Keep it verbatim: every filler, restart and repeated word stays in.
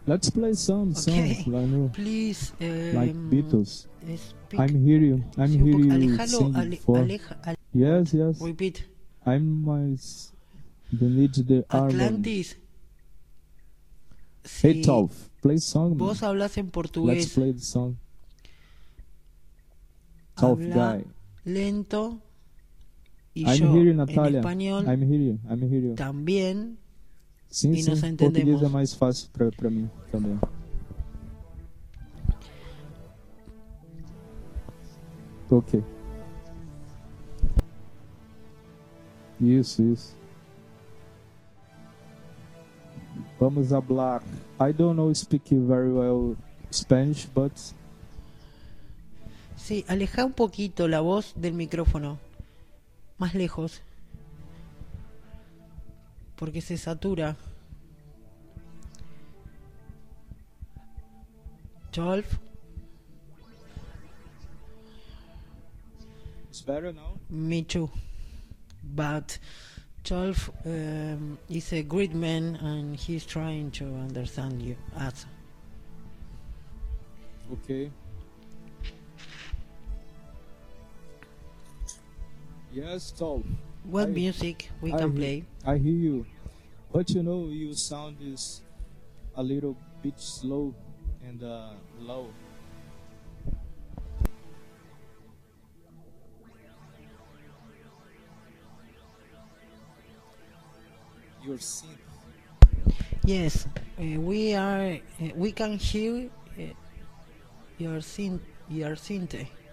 Let's play some Okay. songs, like, no, Please. like Um, Beatles. speak. I'm hear you. I'm Sí, un hear poco- you Aléjalo, singing ale- before. aleja, ale- Yes, yes. repeat. I'm my s- beneath the harmony. Atlantis. Hey, Si Toph, play song. man. vos hablas en Let's portugués, play the song. Toph habla guy. lento y I'm yo here, en Natalia. español I'm here. I'm here. también. Sim, E sim. nos Português entendemos. é mais fácil pra, pra mim também. Ok. Isso, isso. Vamos hablar. I don't know speak very well Spanish, but Sí, aleja un poquito la voz del micrófono, más lejos, porque se satura. twelve. it's better now. Me too. But twelve um, is a great man and he's trying to understand you. Us. Okay. Yes, Toph. What I- music we I can he- play? I hear you, but you know your sound is a little bit slow and uh, low. Your synth. Yes, uh, we are. Uh, we can hear uh, your synth, your synth.